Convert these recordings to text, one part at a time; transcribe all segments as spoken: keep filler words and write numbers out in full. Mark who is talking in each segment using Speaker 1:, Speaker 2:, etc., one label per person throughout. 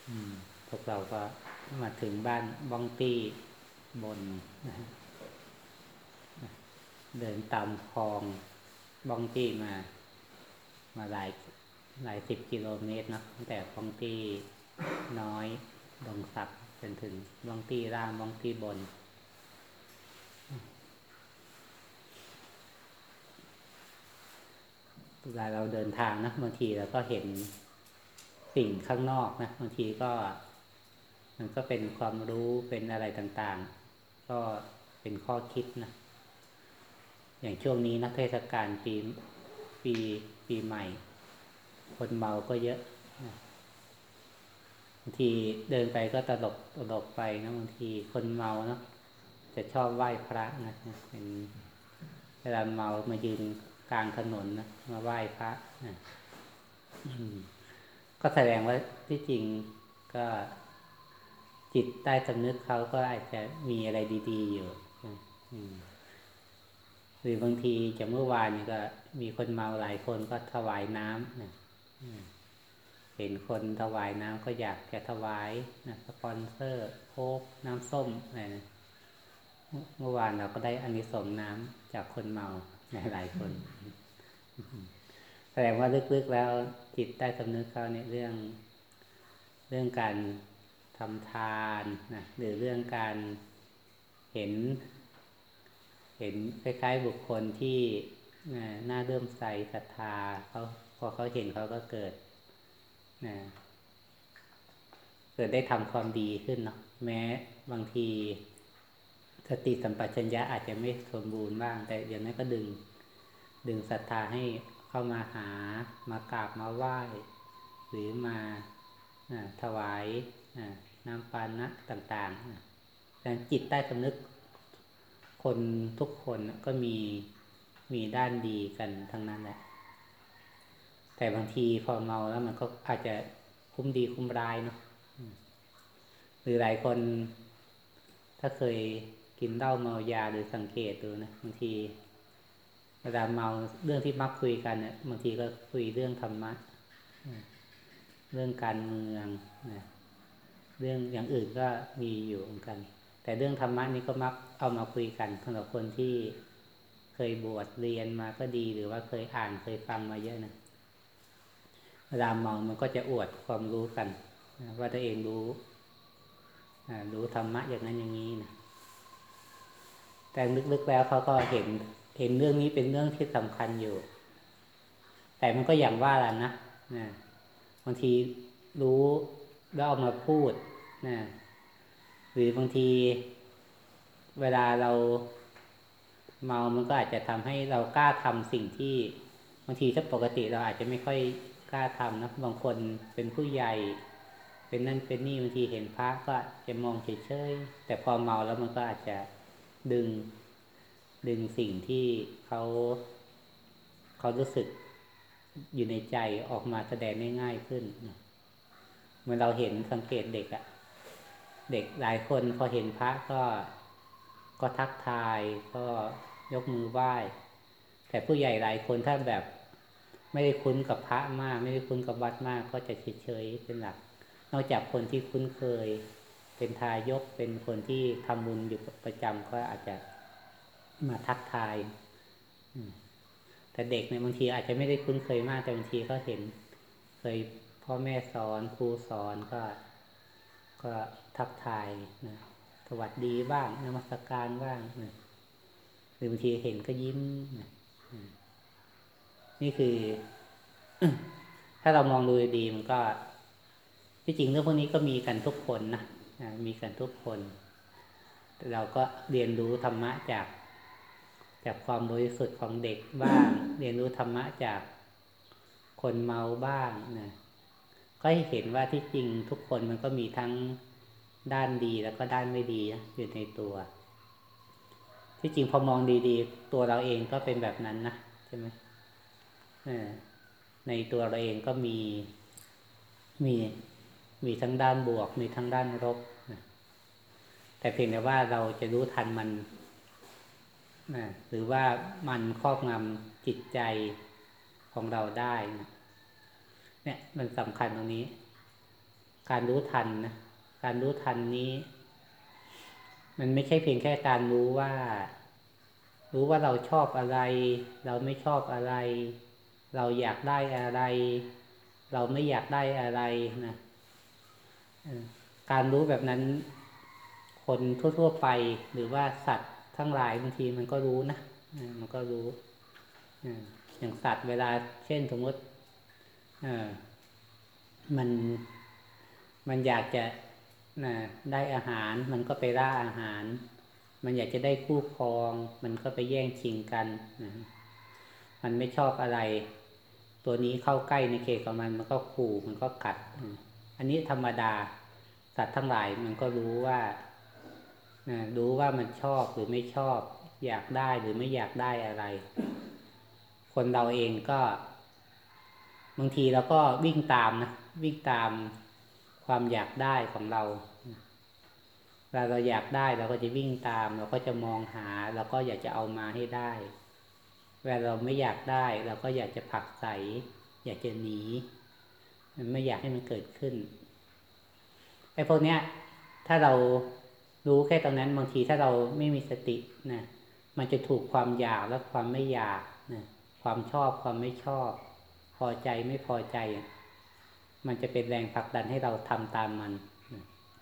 Speaker 1: อืมพวกเราก็มาถึงบ้านบ้องตี้บนนะเดินตามคลองบ้องตี้มามาหลายหลายสิบกิโลเมตรเนาะตั้งแต่บ้องตี้น้อยดงสักจนถึงบ้องตี้ล่างบ้องตี้บนเวลาเราเดินทางนะบางทีเราก็เห็นสิ่งข้างนอกนะบางทีก็มันก็เป็นความรู้เป็นอะไรต่างๆก็เป็นข้อคิดนะอย่างช่วงนี้นะเทศกาลปีปีปีใหม่คนเมาก็เยอะนะบางทีเดินไปก็ตลกตลกไปนะบางทีคนเมาเนาะจะชอบไหว้พระนะเป็นเวลาเมามายืนกลางถนนนะมาไหว้พระนะก็แสดงว่าที่จริงก็จิตใต้สำนึกเขาก็อาจจะมีอะไรดีๆอยู่หรือบางทีจากเมื่อวานนี่ก็มีคนเมาหลายคนก็ถวายน้ำนะเห็นคนถวายน้ำก็อยากจะถวายนะสปอนเซอร์โค้กน้ำส้มอะไรนะเมื่อวานเราก็ได้อานิสงส์น้ำจากคนเมาหลายคนแสดงว่าลึกๆแล้วจิตใต้สำนึกเขาเนี่ยเรื่องเรื่องการทำทานนะหรือเรื่องการเห็นเห็นคล้ายๆบุคคลที่น่าเริ่มใส่ศรัทธาเขาพอเขาเห็นเขาก็เกิดนะเกิดได้ทำความดีขึ้นเนาะแม้บางทีสติสัมปชัญญะอาจจะไม่สมบูรณ์บ้างแต่อย่างนั้นก็ดึงดึงศรัทธาให้เข้ามาหามากราบมาไหว้หรือมาถวายน้ำปานะต่างๆแต่จิตใต้สำนึกคนทุกคนก็มีมีด้านดีกันทั้งนั้นแหละแต่บางทีพอเมาแล้วมันก็อาจจะคุ้มดีคุ้มร้ายเนาะหรือหลายคนถ้าเคยกินเหล้าเมายาหรือสังเกตดูนะบางทีเวลาเมาเรื่องที่มักคุยกันเนี่ยบางทีก็คุยเรื่องธรรมะเรื่องการเมืองนะเรื่องอย่างอื่นก็มีอยู่เหมือนกันแต่เรื่องธรรมะนี่ก็มักเอามาคุยกันสำหรับคนที่เคยบวชเรียนมาก็ดีหรือว่าเคยอ่านเคยฟังมาเยอะนะเวลาเมามันก็จะอวดความรู้กันนะว่าตัวเองรู้รู้ธรรมะอย่างนั้นอย่างนี้นะแต่ลึกๆแล้วเขาก็เห็นเห็นเรื่องนี้เป็นเรื่องที่สำคัญอยู่แต่มันก็อย่างว่าแหละนะนะบางทีรู้แล้วเอามาพูดนะหรือบางทีเวลาเราเมามันก็อาจจะทำให้เรากล้าทำสิ่งที่บางทีถ้าปกติเราอาจจะไม่ค่อยกล้าทำนะบางคนเป็นผู้ใหญ่เป็นนั่นเป็นนี่บางทีเห็นพระก็จะมองเฉยๆแต่พอเมาแล้วมันก็อาจจะดึงดึงสิ่งที่เขาเขารู้สึกอยู่ในใจออกมาแสดงได้ง่ายขึ้นเมื่อเราเห็นสังเกตเด็กอะเด็กหลายคนพอเห็นพระก็ก็ทักทายก็ยกมือไหว้แต่ผู้ใหญ่หลายคนถ้าแบบไม่ได้คุ้นกับพระมากไม่ได้คุ้นกับวัดมากก็จะเฉยๆเป็นหลักนอกจากคนที่คุ้นเคยเป็นทายกเป็นคนที่ทำบุญอยู่ประจำก็อาจจะมาทักทายแต่เด็กเนี่ยบางทีอาจจะไม่ได้คุ้นเคยมากแต่บางทีก็เห็นเคยพ่อแม่สอนครูสอนก็ก็ทักทายนะสวัสดีบ้างนมัสการบ้างนะหรือบางทีเห็นก็ยิ้มนะนี่คือถ้าเรามองดูดีมันก็ที่จริงเรื่องพวกนี้ก็มีกันทุกคนนะมีกันทุกคนเราก็เรียนรู้ธรรมะจากจากความบริสุทธิ์ของเด็กบ้างเรียนรู้ธรรมะจากคนเมาบ้างนะก็ให้เห็นว่าที่จริงทุกคนมันก็มีทั้งด้านดีแล้วก็ด้านไม่ดีอยู่ในตัวที่จริงพอมองดีๆตัวเราเองก็เป็นแบบนั้นนะใช่ไหมในตัวเราเองก็มีมีมีทั้งด้านบวกมีทั้งด้านลบนะแต่เพียงแต่ว่าเราจะรู้ทันมันนะหรือว่ามันครอบงำจิตใจของเราได้นะเนี่ยมันสำคัญตรงนี้การรู้ทันนะการรู้ทันนี้มันไม่ใช่เพียงแค่การรู้ว่ารู้ว่าเราชอบอะไรเราไม่ชอบอะไรเราอยากได้อะไรเราไม่อยากได้อะไรนะการรู้แบบนั้นคนทั่วๆไปหรือว่าสัตว์ทั้งหลายบางทีมันก็รู้นะมันก็รู้อย่างสัตว์เวลาเช่นสมมติมันมันอยากจะนะได้อาหารมันก็ไปล่าอาหารมันอยากจะได้คู่ครองมันก็ไปแย่งชิงกันนะมันไม่ชอบอะไรตัวนี้เข้าใกล้ในเขตของมันมันก็ขู่มันก็กัดอันนี้ธรรมดาสัตว์ทั้งหลายมันก็รู้ว่านะรู้ว่ามันชอบหรือไม่ชอบอยากได้หรือไม่อยากได้อะไรคนเราเองก็บางทีเราก็วิ่งตามนะวิ่งตามความอยากได้ของเราเวลาเราอยากได้เราก็จะวิ่งตามเราก็จะมองหาเราก็อยากจะเอามาให้ได้เวลาเราไม่อยากได้เราก็อยากจะผลักไสอยากจะหนีมันไม่อยากให้มันเกิดขึ้นไอ้พวกเนี้ยถ้าเรารู้แค่ตรงนั้นบางทีถ้าเราไม่มีสตินะมันจะถูกความอยากและความไม่อยากนะความชอบความไม่ชอบพอใจไม่พอใจมันจะเป็นแรงผลักดันให้เราทำตามมันนะ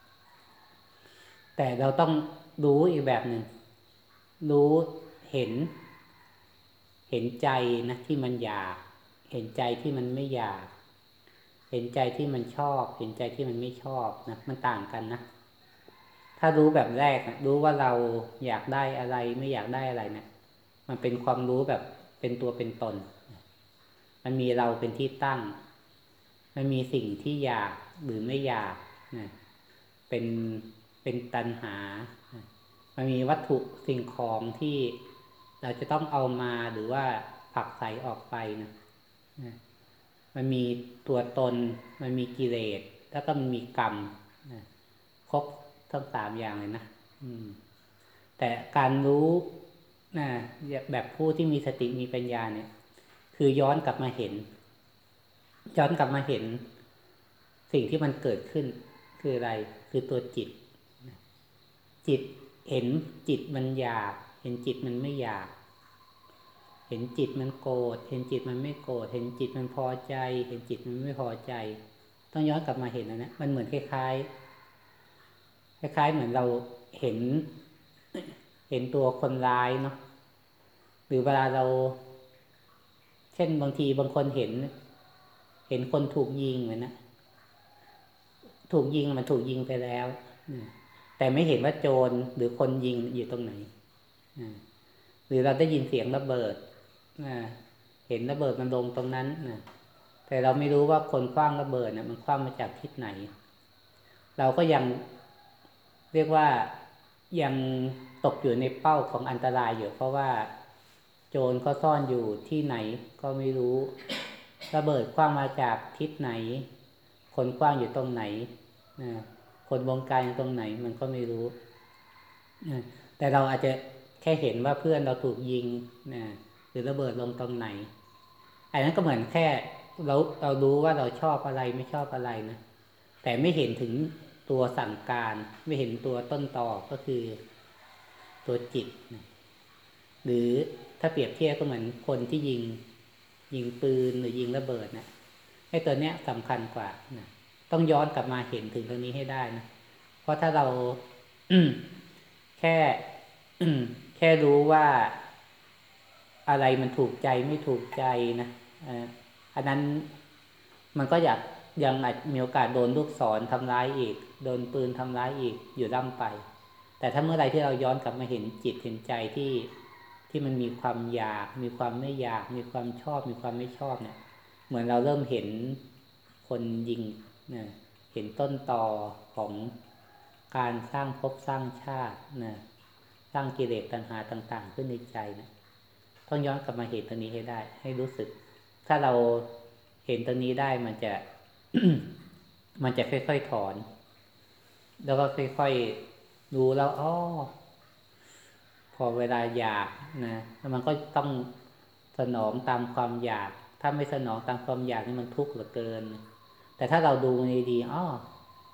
Speaker 1: แต่เราต้องรู้อีกแบบหนึ่งรู้เห็นเห็นใจนะที่มันอยากเห็นใจที่มันไม่อยากเห็นใจที่มันชอบเห็นใจที่มันไม่ชอบนะมันต่างกันนะถ้ารู้แบบแรกนะรู้ว่าเราอยากได้อะไรไม่อยากได้อะไรเนะี่ยมันเป็นความรู้แบบเป็นตัวเป็นตนมันมีเราเป็นที่ตั้งมันมีสิ่งที่อยากหรือไม่อยากนะเป็นเป็นตัณหามันมีวัตถุสิ่งของที่เราจะต้องเอามาหรือว่าผลักไสออกไปนะมันมีตัวตนมันมีกิเลสแล้วก็มันมีกรรมนะครบทั้งสามอย่างเลยนะแต่การรู้นะแบบผู้ที่มีสติมีปัญญาเนี่ยคือย้อนกลับมาเห็นย้อนกลับมาเห็นสิ่งที่มันเกิดขึ้นคืออะไรคือตัวจิตจิตเห็นจิตมันอยากเห็นจิตมันไม่อยากเห็นจิตมันโกรธเห็นจิตมันไม่โกรธเห็นจิตมันพอใจเห็นจิตมันไม่พอใจต้องย้อนกลับมาเห็นนะมันเหมือนคล้ายๆคล้ายๆเหมือนเราเห็นเห็นตัวคนร้ายเนาะหรือเวลาเราเช่นบางทีบางคนเห็นเห็นคนถูกยิงเหมือนนะถูกยิงมันถูกยิงไปแล้วแต่ไม่เห็นว่าโจรหรือคนยิงอยู่ตรงไหนหรือเราได้ยินเสียงระเบิดเห็นระเบิดมันลงตรงนั้นแต่เราไม่รู้ว่าคนคว้างระเบิดเนี่ยมันคว้างมาจากทิศไหนเราก็ยังเรียกว่ายังตกอยู่ในเป้าของอันตรายอยู่เพราะว่าโจรเขาซ่อนอยู่ที่ไหนก็ไม่รู้ระเบิดคว้างมาจากทิศไหนคนคว้างอยู่ตรงไหนคนวงการอยู่ตรงไหนมันก็ไม่รู้แต่เราอาจจะแค่เห็นว่าเพื่อนเราถูกยิงหรือระเบิดลงตรงไหนอันนั้นก็เหมือนแค่เราเรารู้ว่าเราชอบอะไรไม่ชอบอะไรนะแต่ไม่เห็นถึงตัวสั่งการไม่เห็นตัวต้นตอก็คือตัวจิตนะหรือถ้าเปรียบเทียบก็เหมือนคนที่ยิงยิงปืนหรือยิงระเบิดนะไอ้ตัวเนี้ยสำคัญกว่านะต้องย้อนกลับมาเห็นถึงตรงนี้ให้ได้นะเพราะถ้าเราแค่แค่รู้ว่าอะไรมันถูกใจไม่ถูกใจนะอันนั้นมันก็อยากยังอาจมีโอกาสโดนลูกศรทำร้ายอีกโดนปืนทำร้ายอีกอยู่ร่ำไปแต่ถ้าเมื่อไรที่เราย้อนกลับมาเห็นจิตเห็นใจที่ที่มันมีความอยากมีความไม่อยากมีความชอบมีความไม่ชอบเนี่ยเหมือนเราเริ่มเห็นคนยิงเนี่ยเห็นต้นตอของการสร้างภพสร้างชาติเนี่ยสร้างกิเลสตัณหาต่างๆขึ้นในใจนะต้องย้อนกลับมาเห็นตรงนี้ให้ได้ให้รู้สึกถ้าเราเห็นตรงนี้ได้มันจะ มันจะค่อยๆถอนแล้วก็ค่อยๆรู้แล้วอ๋อพอเวลาอยากนะมันก็ต้องสนองตามความอยากถ้าไม่สนองตามความอยากนี่มันทุกข์เหลือเกินแต่ถ้าเราดูในดีอ๋อ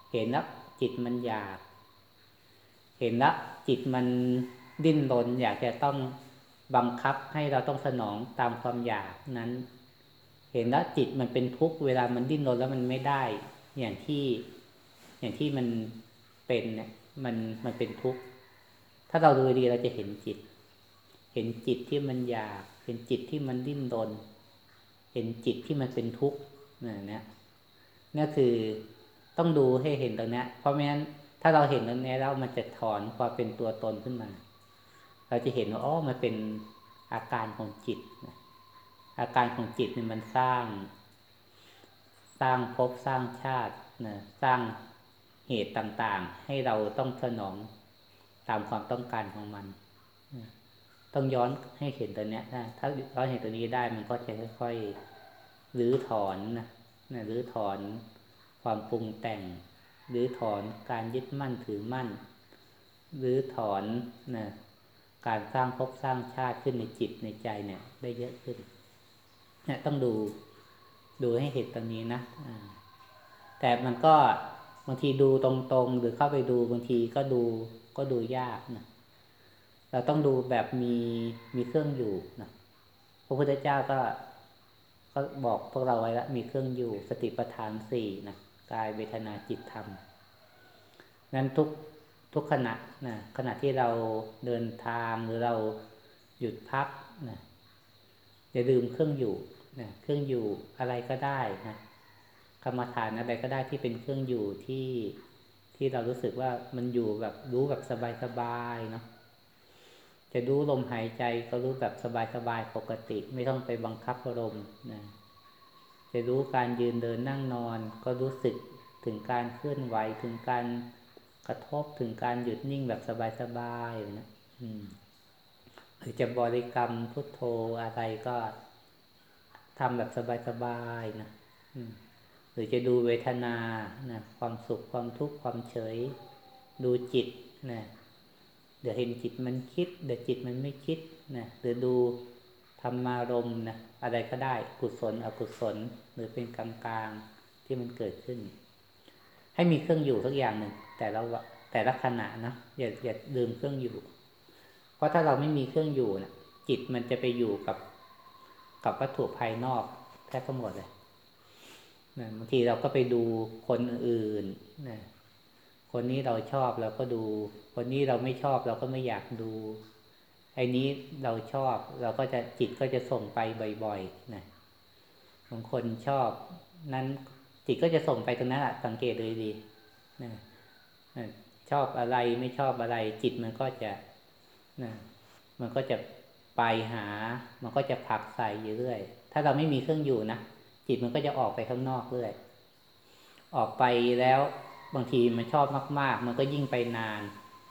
Speaker 1: เห็นแล้วจิตมันอยากเห็นแล้วจิตมันดิ้นรนอยากจะต้องบังคับให้เราต้องสนองตามความอยากนั้นเห็นแล้วจิตมันเป็นทุกข์เวลามันดิ้นรนแล้วมันไม่ได้อย่างที่อย่างที่มันเป็นเนี่ยมันมันเป็นทุกข์ถ้าเราดูดีเราจะเห็นจิตเห็นจิตที่มันอยากเห็นจิตที่มันดิ้นรนเห็นจิตที่มันเป็นทุกข์เนี่ยนี่คือต้องดูให้เห็นตรงนี้เพราะไม่งั้นถ้าเราเห็นตรงนี้แล้วมันจะถอนความเป็นตัวตนขึ้นมาเราจะเห็นว่าอ๋อมันเป็นอาการของจิตอาการของจิตเนี่ยมันสร้างสร้างภพสร้างชาตินะสร้างเหตุต่างๆให้เราต้องสนองตามความต้องการของมันต้องย้อนให้เห็นตัวเนี้ยนะถ้าย้อนเห็นตัวนี้ได้มันก็จะค่อยๆรื้อถอนนะนะรื้อถอนความปรุงแต่งรื้อถอนการยึดมั่นถือมั่นรื้อถอนนะการสร้างภพสร้างชาติขึ้นในจิตในใจเนี่ยได้เยอะขึ้นเนี่ยต้องดูดูให้เห็นตรงนี้นะแต่มันก็บางทีดูตรงๆหรือเข้าไปดูบางทีก็ดูก็ดูยากนะเราต้องดูแบบมีมีเครื่องอยู่นะพระพุทธเจ้าก็ก็บอกพวกเราไว้แล้วมีเครื่องอยู่สติปัฏฐานสี่นะกายเวทนาจิตธรรมนั้นทุกทุกขณะนะขณะที่เราเดินทางหรือเราหยุดพักนะอย่าลืมเครื่องอยู่นะเครื่องอยู่อะไรก็ได้นะกรรมฐานอะไรก็ได้ที่เป็นเครื่องอยู่ที่ที่เรารู้สึกว่ามันอยู่แบบรู้แบบสบายๆเนาะจะรู้ลมหายใจก็รู้แบบสบายๆปกติไม่ต้องไปบังคับอารมณ์นะจะรู้การยืนเดินนั่งนอนก็รู้สึกถึงการเคลื่อนไหวถึงการกระทบถึงการหยุดนิ่งแบบสบายๆนะอืมหรือจะบริกรรมพุทโธอะไรก็ทำแบบสบายๆนะอืมหรือจะดูเวทนานะความสุขความทุกข์ความเฉยดูจิตนะเดี๋ยวเห็นจิตมันคิดเดี๋ยวจิตมันไม่คิดนะหรือดูธรรมารมณ์นะอะไรก็ได้กุศลอกุศลหรือเป็นกลางๆที่มันเกิดขึ้นให้มีเครื่องอยู่สักอย่างหนึ่งแต่ละแต่ละขณะนะอย่าอย่าลืมเครื่องอยู่เพราะถ้าเราไม่มีเครื่องอยู่นะจิตมันจะไปอยู่กับกับวัตถุภายนอกแทบทั้งหมดเลยนะบางทีเราก็ไปดูคนอื่นนะคนนี้เราชอบเราก็ดูคนนี้เราไม่ชอบเราก็ไม่อยากดูไอ้นี้เราชอบเราก็จะจิตก็จะส่งไปบ่อยๆนะบางคนชอบนั้นจิตก็จะส่งไปตรงนั้นแหละสังเกตเลยดีนะชอบอะไรไม่ชอบอะไรจิตมันก็จะนะมันก็จะไปหามันก็จะผลักใส่อยู่เรื่อยถ้าเราไม่มีเครื่องอยู่นะจิตมันก็จะออกไปข้างนอกเรื่อยออกไปแล้วบางทีมันชอบมากๆมันก็ยิ่งไปนาน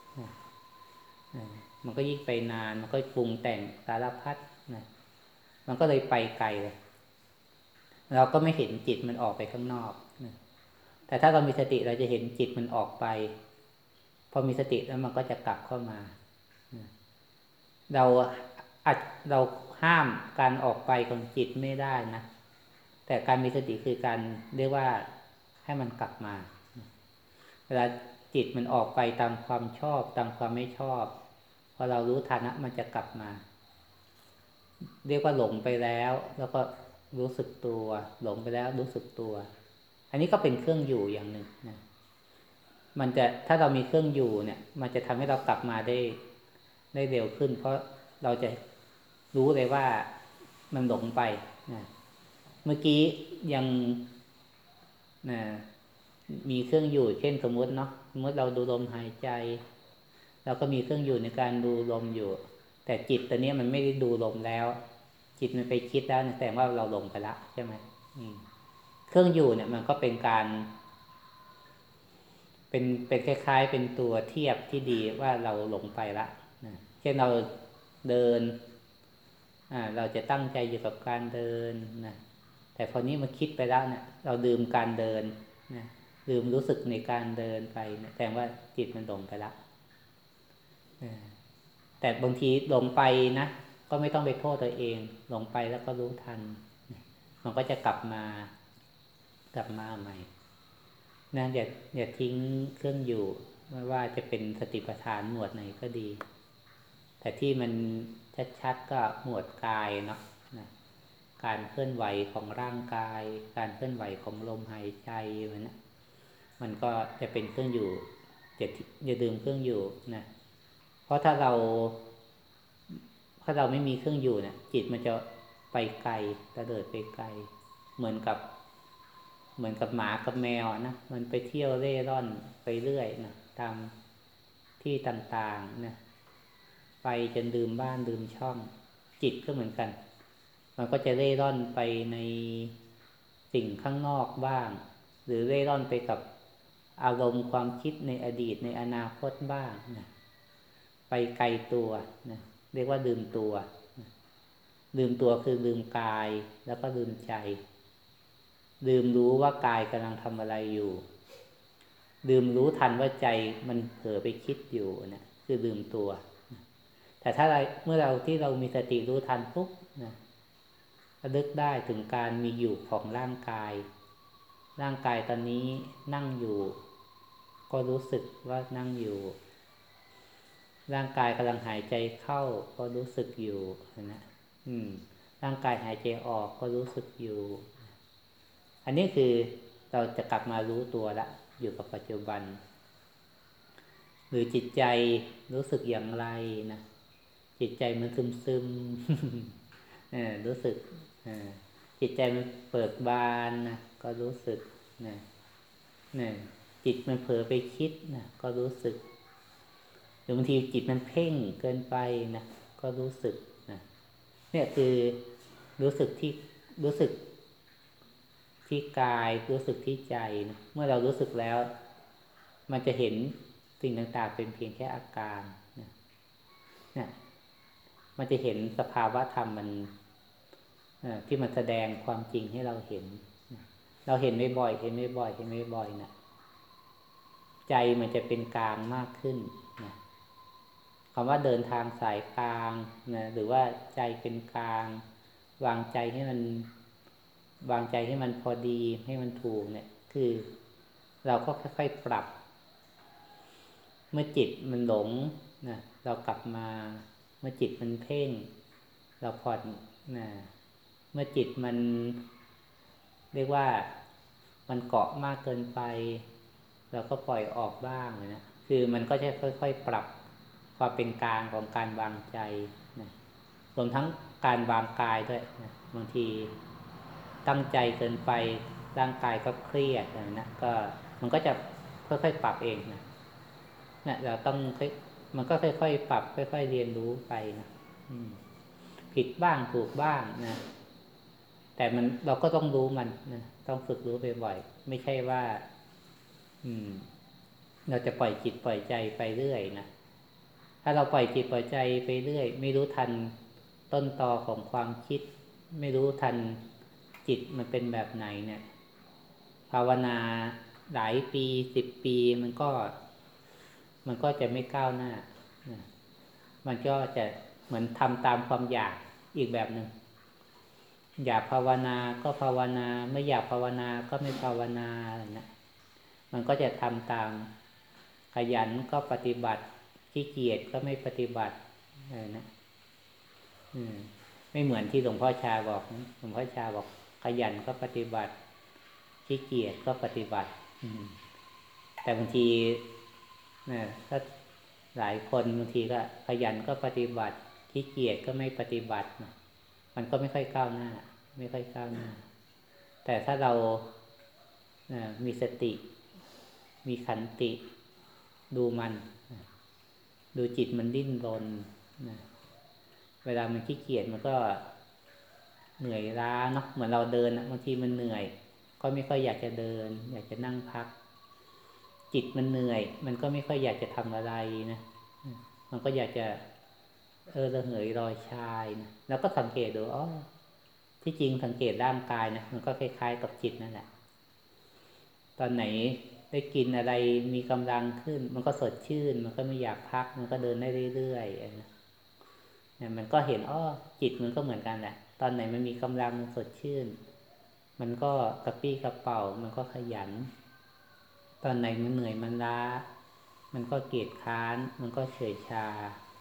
Speaker 1: มันก็ยิ่งไปนานมันก็ปรุงแต่งสารพัดนะมันก็เลยไปไกลเลยเราก็ไม่เห็นจิตมันออกไปข้างนอกนะแต่ถ้าเรามีสติเราจะเห็นจิตมันออกไปพอมีสติแล้วมันก็จะกลับเข้ามานะเราอาจเราห้ามการออกไปของจิตไม่ได้นะแต่การมีสติคือการเรียกว่าให้มันกลับมาเวลาจิตมันออกไปตามความชอบตามความไม่ชอบพอเรารู้ทันนะมันจะกลับมาเรียกว่าหลงไปแล้วแล้วก็รู้สึกตัวหลงไปแล้วรู้สึกตัวอันนี้ก็เป็นเครื่องอยู่อย่างหนึ่งนะมันจะถ้าเรามีเครื่องอยู่เนี่ยมันจะทำให้เรากลับมาได้ได้เร็วขึ้นเพราะเราจะรู้เลยว่ามันหลงไปนะเมื่อกี้ยังนะมีเครื่องอยู่เช่นสมมติเนาะสมมติเราดูลมหายใจเราก็มีเครื่องอยู่ในการดูลมอยู่แต่จิตตัวนี้มันไม่ได้ดูลมแล้วจิตมันไปคิดแล้วแต่ว่าเราลงไปละใช่ไหมเครื่องอยู่เนี่ยมันก็เป็นการเป็นเป็นคล้ายๆเป็นตัวเทียบที่ดีว่าเราหลงไปละนะเช่นเราเดินอ่าเราจะตั้งใจอยู่กับการเดินนะแต่พอนี้มาคิดไปแล้วเนี่ยเราลืมการเดินนะลืมรู้สึกในการเดินไปนะแต่ว่าจิตมันหลงไปละแต่บางทีหลงไปนะก็ไม่ต้องไปโทษตัวเองหลงไปแล้วก็รู้ทันมันก็จะกลับมากลับมาใหม่นะอย่าอย่าทิ้งเครื่องอยู่ไม่ว่าจะเป็นสติปัฏฐานหมวดไหนก็ดีแต่ที่มันชัดๆก็หมวดกายเนาะนะการเคลื่อนไหวของร่างกายการเคลื่อนไหวของลมหายใจมันนะมันก็จะเป็นเครื่องอยู่อย่าอย่าดื่มเครื่องอยู่นะเพราะถ้าเราถ้าเราไม่มีเครื่องอยู่เนี่ยจิตมันจะไปไกลกระเดิดไปไกลเหมือนกับเหมือนกับหมากับแมวนะมันไปเที่ยวเร่ร่อนไปเรื่อยนะตามที่ต่างๆนะไปจนลืมบ้านลืมช่องจิตก็เหมือนกันมันก็จะเร่ร่อนไปในสิ่งข้างนอกบ้างหรือเร่ร่อนไปกับอารมณ์ความคิดในอดีตในอนาคตบ้างนะไปไกลตัวนะเรียกว่าลืมตัวลืมตัวคือลืมกายแล้วก็ลืมใจลืมรู้ว่ากายกำลังทำอะไรอยู่ลืมรู้ทันว่าใจมันเผลอไปคิดอยู่นะคือลืมตัวแต่ถ้าเราเมื่อเราที่เรามีสติรู้ทันปุ๊บนะระลึกได้ถึงการมีอยู่ของร่างกายร่างกายตอนนี้นั่งอยู่ก็รู้สึกว่านั่งอยู่ร่างกายกำลังหายใจเข้าก็รู้สึกอยู่นะอืมร่างกายหายใจออกก็รู้สึกอยู่อันนี้คือเราจะกลับมารู้ตัวละอยู่กับปัจจุบันหรือจิตใจรู้สึกอย่างไรนะจิตใจมันซึมซึม รู้สึกจิตใจมันเปิดบานนะก็รู้สึกนะนะจิตมันเผลอไปคิดนะก็รู้สึกหรือบางทีจิตมันเพ่งเกินไปนะก็รู้สึกนะเนี่ยคือรู้สึกที่รู้สึกที่กายรู้สึกที่ใจนะเมื่อเรารู้สึกแล้วมันจะเห็นสิ่งต่างๆเป็นเพียงแค่อาการนะเนี่ยมันจะเห็นสภาวะธรรมมันที่มันแสดงความจริงให้เราเห็นเราเห็นไม่บ่อยเห็นไม่บ่อยเห็นไม่บ่อยนะใจมันจะเป็นกลางมากขึ้นนะคำว่าเดินทางสายกลางนะหรือว่าใจเป็นกลางวางใจให้มันวางใจให้มันพอดีให้มันถูกเนี่ยคือเราก็ค่อยๆปรับเมื่อจิตมันหลงนะเรากลับมาเมื่อจิตมันเพ่งเราผ่อนนะเมื่อจิตมันเรียกว่ามันเกาะมากเกินไปเราก็ปล่อยออกบ้างนะคือมันก็จะค่อยๆปรับความเป็นกลางของการวางใจนะรวมทั้งการวางกายด้วยนะบางทีตั้งใจเกินไปร่างกายก็เครียดนะก็มันก็จะค่อยๆปรับเองนะเนี่ยเราต้องมันก็ค่อยๆปรับค่อยๆเรียนรู้ไปนะผิดบ้างถูกบ้างนะแต่มันเราก็ต้องรู้มันนะต้องฝึกรู้บ่อยๆไม่ใช่ว่าอืมเราจะปล่อยจิตปล่อยใจไปเรื่อยนะถ้าเราปล่อยจิตปล่อยใจไปเรื่อยไม่รู้ทันต้นตอของความคิดไม่รู้ทันจิตมันเป็นแบบไหนเนี่ยภาวนาหลายปีสิบปีมันก็มันก็จะไม่ก้าวหน้านะมันก็จะเหมือนทำตามความอยากอีกแบบหนึ่งอยากภาวนาก็ภาวนาไม่อยากภาวนาก็ไม่ภาวนาอะไรนะมันก็จะทำตามขยันก็ปฏิบัติขี้เกียจก็ไม่ปฏิบัติอะไรนะอืมไม่เหมือนที่หลวงพ่อชาบอกหลวงพ่อชาบอกขยันก็ปฏิบัติขี้เกียจก็ปฏิบัติแต่บางทีนะถ้าหลายคนบางทีก็ขยันก็ปฏิบัติขี้เกียจก็ไม่ปฏิบัตินะมันก็ไม่ค่อยก้าวหน้าไม่ค่อยก้าวหน้าแต่ถ้าเรานะมีสติมีขันติดูมันนะดูจิตมันดิ้นรนนะเวลามันขี้เกียจมันก็เหนื่อยล้าเนาะเหมือนเราเดินนะบางทีมันเหนื่อยก็ไม่ค่อยอยากจะเดินอยากจะนั่งพักจิตมันเหนื่อยมันก็ไม่ค่อยอยากจะทำอะไรนะมันก็อยากจะเออระเหยรอยชายนะแล้วก็สังเกตดูอ๋อที่จริงสังเกตร่างกายนะมันก็คล้ายๆกับจิตนั่นแหละตอนไหนได้กินอะไรมีกำลังขึ้นมันก็สดชื่นมันก็ไม่อยากพักมันก็เดินได้เรื่อยๆนะเนี่ยมันก็เห็นอ้อจิตมันก็เหมือนกันแหละตอนไหนมันมีกำลังมันสดชื่นมันก็กระปี้กระเป๋ามันก็ขยันตอนไหนมันเหนื่อยมันล้ามันก็เกียจค้านมันก็เฉยชา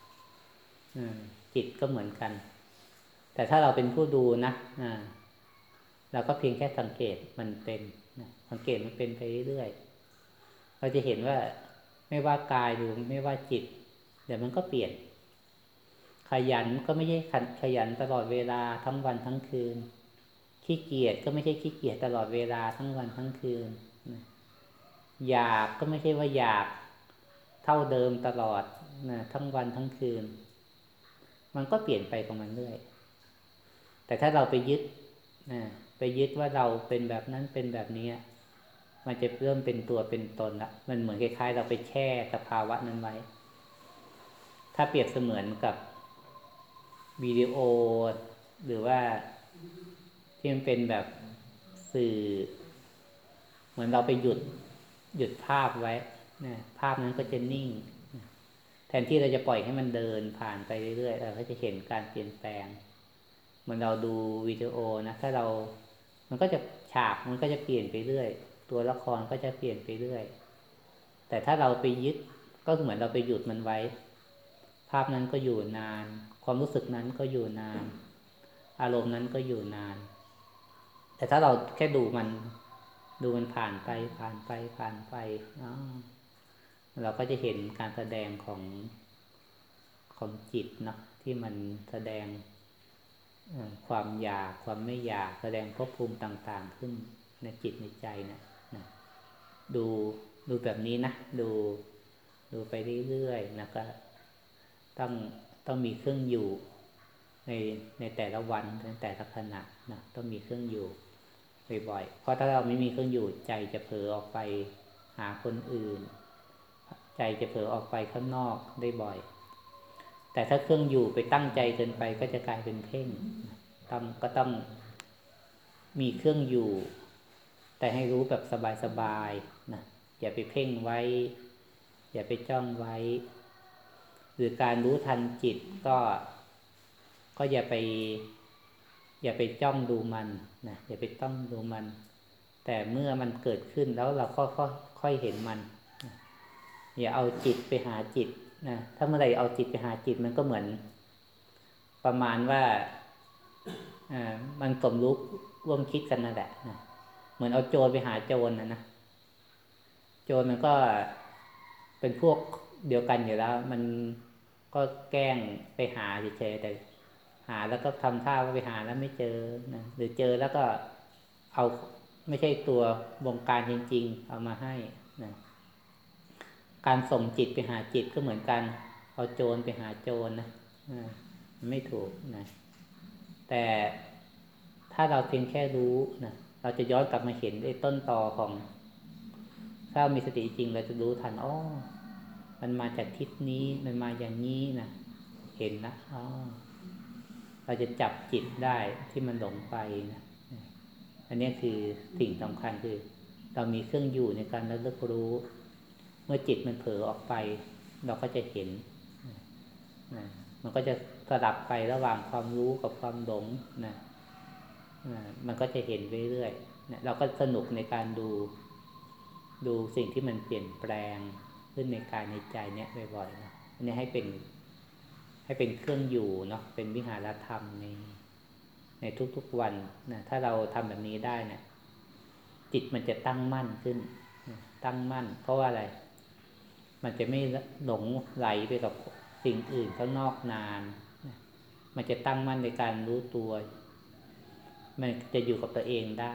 Speaker 1: จิตก็เหมือนกันแต่ถ้าเราเป็นผู้ดูนะเราก็เพียงแค่สังเกตมันเป็นสังเกตมันเป็นไปเรื่อยๆเราจะเห็นว่าไม่ว่ากายหรือไม่ว่าจิตเดี๋ยวมันก็เปลี่ยนขยันก็ไม่ใช่ขยันตลอดเวลาทั้งวันทั้งคืนขี้เกียจก็ไม่ใช่ขี้เกียจตลอดเวลาทั้งวันทั้งคืนอยากก็ไม่ใช่ว่าอยากเท่าเดิมตลอดนะทั้งวันทั้งคืนมันก็เปลี่ยนไปของมันเรื่อยแต่ถ้าเราไปยึดนะไปยึดว่าเราเป็นแบบนั้นเป็นแบบนี้มันจะเริ่มเป็นตัวเป็นตนละมันเหมือนคล้ายๆเราไปแช่สภาวะนั้นไว้ถ้าเปรียบเสมือนกับวิดีโอหรือว่าที่มันเป็นแบบสื่อเหมือนเราไปหยุดหยุดภาพไว้นะภาพนั้นก็จะนิ่งแทนที่เราจะปล่อยให้มันเดินผ่านไปเรื่อยๆเราก็จะเห็นการเปลี่ยนแปลงเหมือนเราดูวิดีโอนะถ้าเรามันก็จะฉากมันก็จะเปลี่ยนไปเรื่อยตัวละครก็จะเปลี่ยนไปเรื่อยแต่ถ้าเราไปยึดก็เหมือนเราไปหยุดมันไว้ภาพนั้นก็อยู่นานความรู้สึกนั้นก็อยู่นานอารมณ์นั้นก็อยู่นานแต่ถ้าเราแค่ดูมันดูมันผ่านไปผ่านไปผ่านไปอ๋อเราก็จะเห็นการแสดงของของจิตเนาะที่มันแสดงความอยากความไม่อยากแสดงภพภูมิต่างๆขึ้นในจิตในใจนะนะดูดูแบบนี้นะดูดูไปเรื่อยๆนะก็ต้องต้องมีเครื่องอยู่ในในแต่ละวันในแต่ละขณะนะต้องมีเครื่องอยู่บ่อยๆเพราะถ้าเราไม่มีเครื่องอยู่ใจจะเผลอออกไปหาคนอื่นใจจะเผลอออกไปข้างนอกได้บ่อยแต่ถ้าเครื่องอยู่ไปตั้งใจเกินไปก็จะกลายเป็นเพ่งต้องก็ต้องมีเครื่องอยู่แต่ให้รู้แบบสบายๆนะอย่าไปเพ่งไว้อย่าไปจ้องไว้หรือการรู้ทันจิตก็ก็อย่าไปอย่าไปจ้องดูมันนะอย่าไปต้องดูมันแต่เมื่อมันเกิดขึ้นแล้วเราก็ค่อยเห็นมันอย่าเอาจิตไปหาจิตนะถ้าเมื่อไหร่เอาจิตไปหาจิตมันก็เหมือนประมาณว่าอ่ามันสมรู้ร่วมคิดกันนั่นแหละนะเหมือนเอาโจรไปหาโจรนะนะโจรมันก็เป็นพวกเดียวกันอยู่แล้วมันก็แกล้งไปหาเฉยๆแต่หาแล้วก็ทำท่าว่าไปหาแล้วไม่เจอนะหรือเจอแล้วก็เอาไม่ใช่ตัวบงการจริงๆเอามาให้นะการส่งจิตไปหาจิตก็เหมือนกันเอาโจรไปหาโจรนะมันไม่ถูกนะแต่ถ้าเราเพียงแค่รู้นะเราจะย้อนกลับมาเห็นไอ้ต้นตอของถ้ามีสติจริงเราจะรู้ทันอ๋อมันมาจากทิศนี้มันมาอย่างนี้นะเห็นนะอ๋อเราจะจับจิตได้ที่มันหลงไปนะอันนี้คือสิ่งสำคัญคือเรามีเครื่องอยู่ในการระลึกรู้เมื่อจิตมันเผลอออกไปเราก็จะเห็นนะมันก็จะสลับไประหว่างความรู้กับความหลงนะมันก็จะเห็นเรื่อยๆนะเราก็สนุกในการดูดูสิ่งที่มันเปลี่ยนแปลงขึ้นในกายในใจเนี้ยบ่อยๆนะอันนี้ให้เป็นให้เป็นเครื่องอยู่เนาะเป็นวิหารธรรมในในทุกๆวันนะถ้าเราทำแบบนี้ได้เนี่ยจิตมันจะตั้งมั่นขึ้นตั้งมั่นเพราะว่าอะไรมันจะไม่หลงไหลไปกับสิ่งอื่นข้างนอกนานมันจะตั้งมั่นในการรู้ตัวมันจะอยู่กับตัวเองได้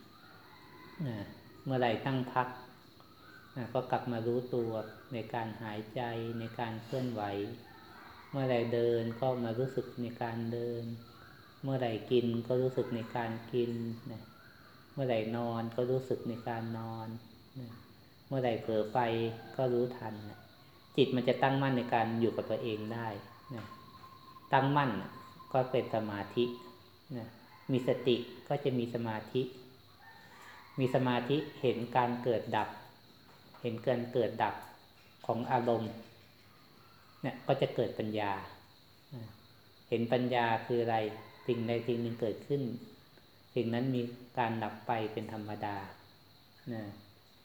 Speaker 1: เมื่อไหร่ตั้งพักก็กลับมารู้ตัวในการหายใจในการเคลื่อนไหวเมื่อไหร่เดินก็มารู้สึกในการเดินเมื่อไหร่กินก็รู้สึกในการกินนะเมื่อไหร่นอนก็รู้สึกในการนอนนะเมื่อไหร่เผลอไปก็รู้ทันนะจิตมันจะตั้งมั่นในการอยู่กับตัวเองได้นะตั้งมั่นก็เป็นสมาธินะมีสติก็จะมีสมาธิมีสมาธิเห็นการเกิดดับเห็นการเกิดดับของอารมณ์เนี่ยก็จะเกิดปัญญาเห็นปัญญาคืออะไรสิ่งใดสิ่งหนึ่งเกิดขึ้นสิ่งนั้นมีการดับไปเป็นธรรมดานะ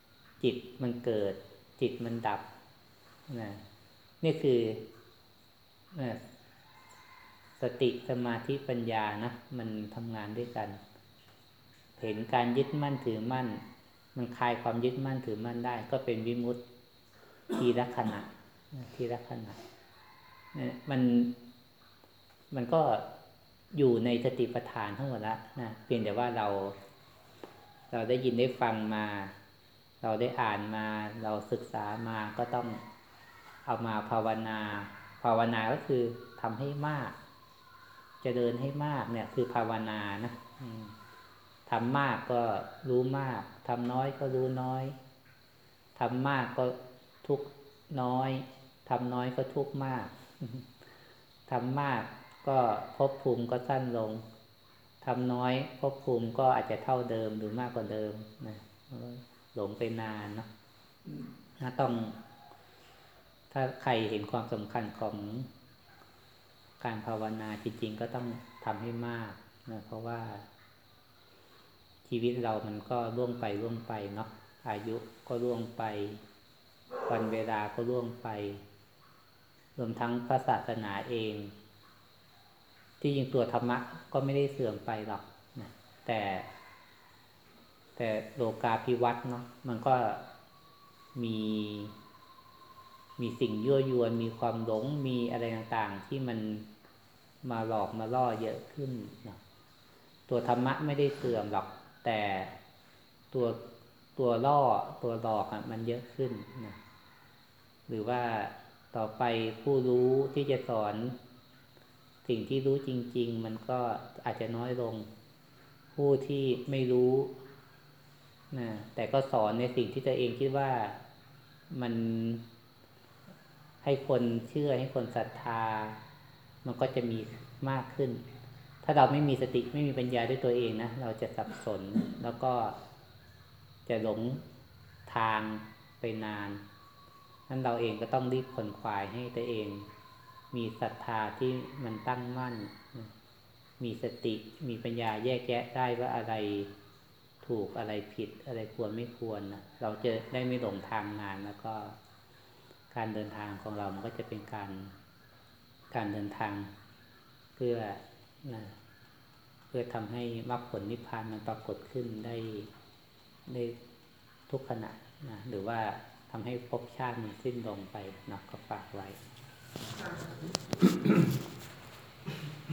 Speaker 1: จิตมันเกิดจิตมันดับนะนี่คือนะสติสมาธิปัญญานะมันทำงานด้วยกันเห็นการยึดมั่นถือมั่นมันคลายความยึดมั่นถือมั่นได้ก็เป็นวิมุตติทีละขณะทีละขณะมันมันก็อยู่ในสติปัฏฐานทั้งหมดแล้วนะเพียงแต่ว่าเราเราได้ยินได้ฟังมาเราได้อ่านมาเราศึกษามาก็ต้องเอามาภาวนาภาวนาก็คือทำให้มากจะเดินให้มากเนี่ยคือภาวนานะทำมากก็รู้มากทำน้อยก็รู้น้อยทำมากก็ทุกข์น้อยทำน้อยก็ทุกข์มากทำมากก็ภพภูมิก็สั้นลงทำน้อยภพภูมิก็อาจจะเท่าเดิมหรือมากกว่าเดิมนะหลงไปนานเนาะนะต้องถ้าใครเห็นความสำคัญของการภาวนาจริงๆก็ต้องทำให้มากนะเพราะว่าชีวิตเรามันก็ล่วงไปล่วงไปเนาะอายุก็ล่วงไปวันเวลาก็ล่วงไปรวมทั้งพระศาสนาเองที่จริงตัวธรรมะก็ไม่ได้เสื่อมไปหรอกนะแต่แต่โลกาภิวัตน์เนาะมันก็มีมีสิ่งยั่วยวนมีความหลงมีอะไรต่างๆที่มันมาหลอกมาล่อเยอะขึ้นนะตัวธรรมะไม่ได้เสื่อมหรอกแต่ตัวตัวล่อตัวหลอกอ่ะมันเยอะขึ้นนะหรือว่าต่อไปผู้รู้ที่จะสอนสิ่งที่รู้จริงๆมันก็อาจจะน้อยลงผู้ที่ไม่รู้นะแต่ก็สอนในสิ่งที่ตัวเองคิดว่ามันให้คนเชื่อให้คนศรัทธามันก็จะมีมากขึ้นถ้าเราไม่มีสติไม่มีปัญญาด้วยตัวเองนะเราจะสับสนแล้วก็จะหลงทางไปนานนั้นเราเองก็ต้องรีบขวนขวายให้ตัวเองมีศรัทธาที่มันตั้งมั่นมีสติมีปัญญาแยกแยะได้ว่าอะไรถูกอะไรผิดอะไรควรไม่ควรนะเราจะได้ไม่หลงทางนานแล้วก็การเดินทางของเรามันก็จะเป็นการการเดินทางเพื่อนะเพื่อทำให้มรรคผลนิพพานมันปรากฏขึ้นได้ได้ทุกขณะนะหรือว่าทำให้ภพชาติมันสิ้นลงไปนะก็ฝากไว้